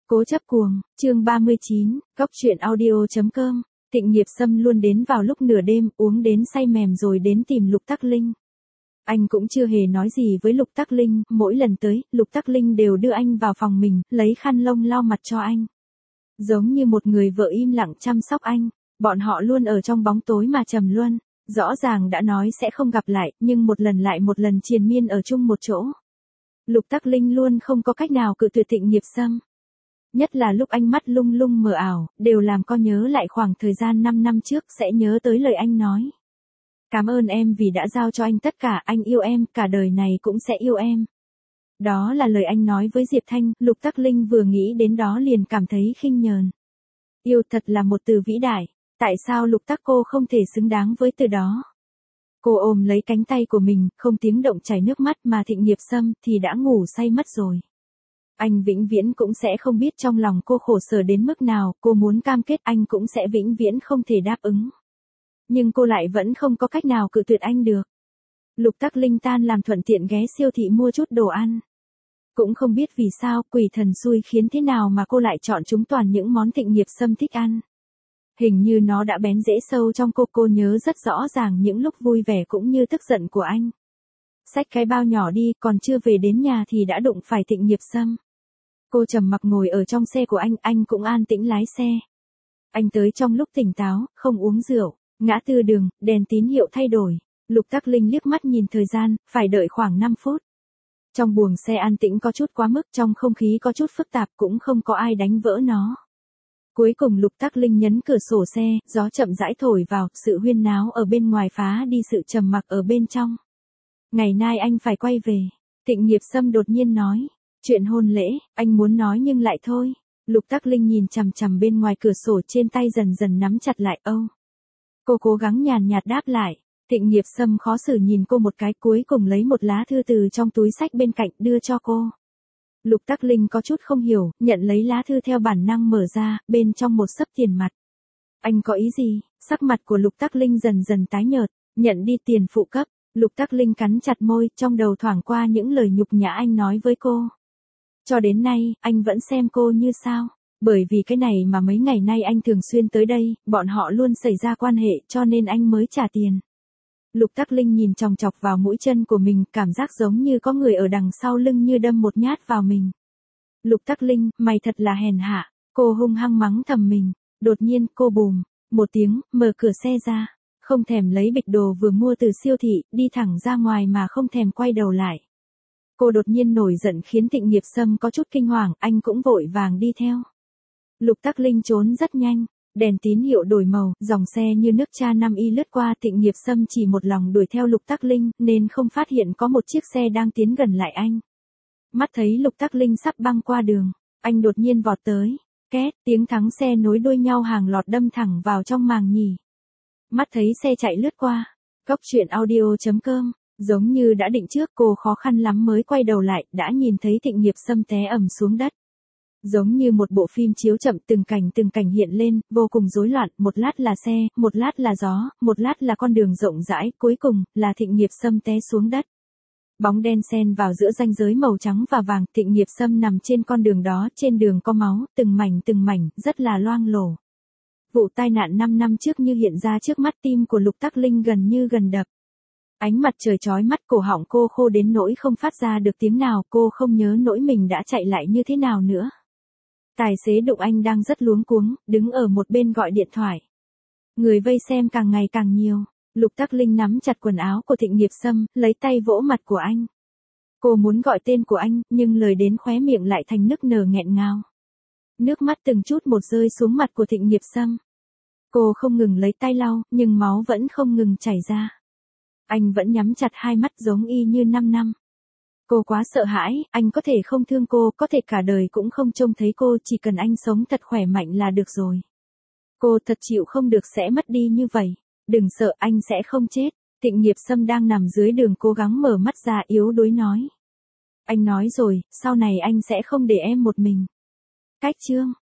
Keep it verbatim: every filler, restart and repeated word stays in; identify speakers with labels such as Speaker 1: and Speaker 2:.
Speaker 1: Cố chấp cuồng, chương ba mươi chín, cóc truyện audio.com. Tịnh Nghiệp Sâm luôn đến vào lúc nửa đêm, uống đến say mềm rồi đến tìm Lục Tắc Linh. Anh cũng chưa hề nói gì với Lục Tắc Linh, mỗi lần tới, Lục Tắc Linh đều đưa anh vào phòng mình, lấy khăn lông lau mặt cho anh. Giống như một người vợ im lặng chăm sóc anh, bọn họ luôn ở trong bóng tối mà trầm luân, rõ ràng đã nói sẽ không gặp lại, nhưng một lần lại một lần triền miên ở chung một chỗ. Lục Tắc Linh luôn không có cách nào cự tuyệt Tịnh Nghiệp Sâm. Nhất là lúc anh mắt lung lung mờ ảo, đều làm con nhớ lại khoảng thời gian năm năm trước sẽ nhớ tới lời anh nói. Cảm ơn em vì đã giao cho anh tất cả, anh yêu em, cả đời này cũng sẽ yêu em. Đó là lời anh nói với Diệp Thanh, Lục Tắc Linh vừa nghĩ đến đó liền cảm thấy khinh nhờn. Yêu thật là một từ vĩ đại, tại sao Lục Tắc cô không thể xứng đáng với từ đó? Cô ôm lấy cánh tay của mình, không tiếng động chảy nước mắt mà Tịnh Nghiệp Sâm thì đã ngủ say mất rồi. Anh vĩnh viễn cũng sẽ không biết trong lòng cô khổ sở đến mức nào, cô muốn cam kết anh cũng sẽ vĩnh viễn không thể đáp ứng. Nhưng cô lại vẫn không có cách nào cự tuyệt anh được. Lục Tắc Linh tan làm thuận tiện ghé siêu thị mua chút đồ ăn. Cũng không biết vì sao quỷ thần xui khiến thế nào mà cô lại chọn chúng toàn những món Tịnh Nghiệp Sâm thích ăn. Hình như nó đã bén rễ sâu trong cô, cô nhớ rất rõ ràng những lúc vui vẻ cũng như tức giận của anh. Xách cái bao nhỏ đi, còn chưa về đến nhà thì đã đụng phải Tịnh Nghiệp Sâm. Cô trầm mặc ngồi ở trong xe của anh, anh cũng an tĩnh lái xe. Anh tới trong lúc tỉnh táo, không uống rượu, ngã tư đường, đèn tín hiệu thay đổi. Lục Tắc Linh liếc mắt nhìn thời gian, phải đợi khoảng năm phút. Trong buồng xe an tĩnh có chút quá mức, trong không khí có chút phức tạp, cũng không có ai đánh vỡ nó. Cuối cùng Lục Tắc Linh nhấn cửa sổ xe, gió chậm rãi thổi vào, sự huyên náo ở bên ngoài phá đi sự trầm mặc ở bên trong. Ngày nay anh phải quay về, Tịnh Nghiệp Sâm đột nhiên nói. Chuyện hôn lễ, anh muốn nói nhưng lại thôi. Lục Tắc Linh nhìn chằm chằm bên ngoài cửa sổ, trên tay dần dần nắm chặt lại. Âu. Cô cố gắng nhàn nhạt đáp lại. Tịnh Nghiệp Sâm khó xử nhìn cô một cái, cuối cùng lấy một lá thư từ trong túi xách bên cạnh đưa cho cô. Lục Tắc Linh có chút không hiểu, nhận lấy lá thư theo bản năng mở ra, bên trong một xấp tiền mặt. Anh có ý gì? Sắc mặt của Lục Tắc Linh dần dần tái nhợt. Nhận đi tiền phụ cấp. Lục Tắc Linh cắn chặt môi, trong đầu thoảng qua những lời nhục nhã anh nói với cô. Cho đến nay, anh vẫn xem cô như sao. Bởi vì cái này mà mấy ngày nay anh thường xuyên tới đây, bọn họ luôn xảy ra quan hệ cho nên anh mới trả tiền. Lục Tắc Linh nhìn chòng chọc vào mũi chân của mình, cảm giác giống như có người ở đằng sau lưng như đâm một nhát vào mình. Lục Tắc Linh, mày thật là hèn hạ. Cô hung hăng mắng thầm mình. Đột nhiên, cô bùm một tiếng, mở cửa xe ra. Không thèm lấy bịch đồ vừa mua từ siêu thị, đi thẳng ra ngoài mà không thèm quay đầu lại. Cô đột nhiên nổi giận khiến Tịnh Nghiệp Sâm có chút kinh hoàng, anh cũng vội vàng đi theo. Lục Tắc Linh trốn rất nhanh, đèn tín hiệu đổi màu, dòng xe như nước cha năm y lướt qua, Tịnh Nghiệp Sâm chỉ một lòng đuổi theo Lục Tắc Linh, nên không phát hiện có một chiếc xe đang tiến gần lại anh. Mắt thấy Lục Tắc Linh sắp băng qua đường, anh đột nhiên vọt tới, két, tiếng thắng xe nối đuôi nhau hàng loạt đâm thẳng vào trong màng nhì. Mắt thấy xe chạy lướt qua, cóc truyện audio.com. Giống như đã định trước, cô khó khăn lắm mới quay đầu lại, đã nhìn thấy Tịnh Nghiệp Sâm té ầm xuống đất. Giống như một bộ phim chiếu chậm, từng cảnh từng cảnh hiện lên, vô cùng rối loạn, một lát là xe, một lát là gió, một lát là con đường rộng rãi, cuối cùng là Tịnh Nghiệp Sâm té xuống đất. Bóng đen xen vào giữa ranh giới màu trắng và vàng, Tịnh Nghiệp Sâm nằm trên con đường đó, trên đường có máu, từng mảnh từng mảnh, rất là loang lổ. Vụ tai nạn năm năm trước như hiện ra trước mắt, tim của Lục Tắc Linh gần như gần đập. Ánh mặt trời chói mắt, cổ họng cô khô đến nỗi không phát ra được tiếng nào, cô không nhớ nỗi mình đã chạy lại như thế nào nữa. Tài xế đụng anh đang rất luống cuống, đứng ở một bên gọi điện thoại. Người vây xem càng ngày càng nhiều, Lục Tắc Linh nắm chặt quần áo của Tịnh Nghiệp Sâm, lấy tay vỗ mặt của anh. Cô muốn gọi tên của anh, nhưng lời đến khóe miệng lại thành nức nở nghẹn ngào. Nước mắt từng chút một rơi xuống mặt của Tịnh Nghiệp Sâm. Cô không ngừng lấy tay lau, nhưng máu vẫn không ngừng chảy ra. Anh vẫn nhắm chặt hai mắt giống y như năm năm. Cô quá sợ hãi, anh có thể không thương cô, có thể cả đời cũng không trông thấy cô, chỉ cần anh sống thật khỏe mạnh là được rồi. Cô thật chịu không được sẽ mất đi như vậy. Đừng sợ, anh sẽ không chết. Tịnh Nghiệp Sâm đang nằm dưới đường cố gắng mở mắt ra, yếu đuối nói. Anh nói rồi, sau này anh sẽ không để em một mình. Cách chương.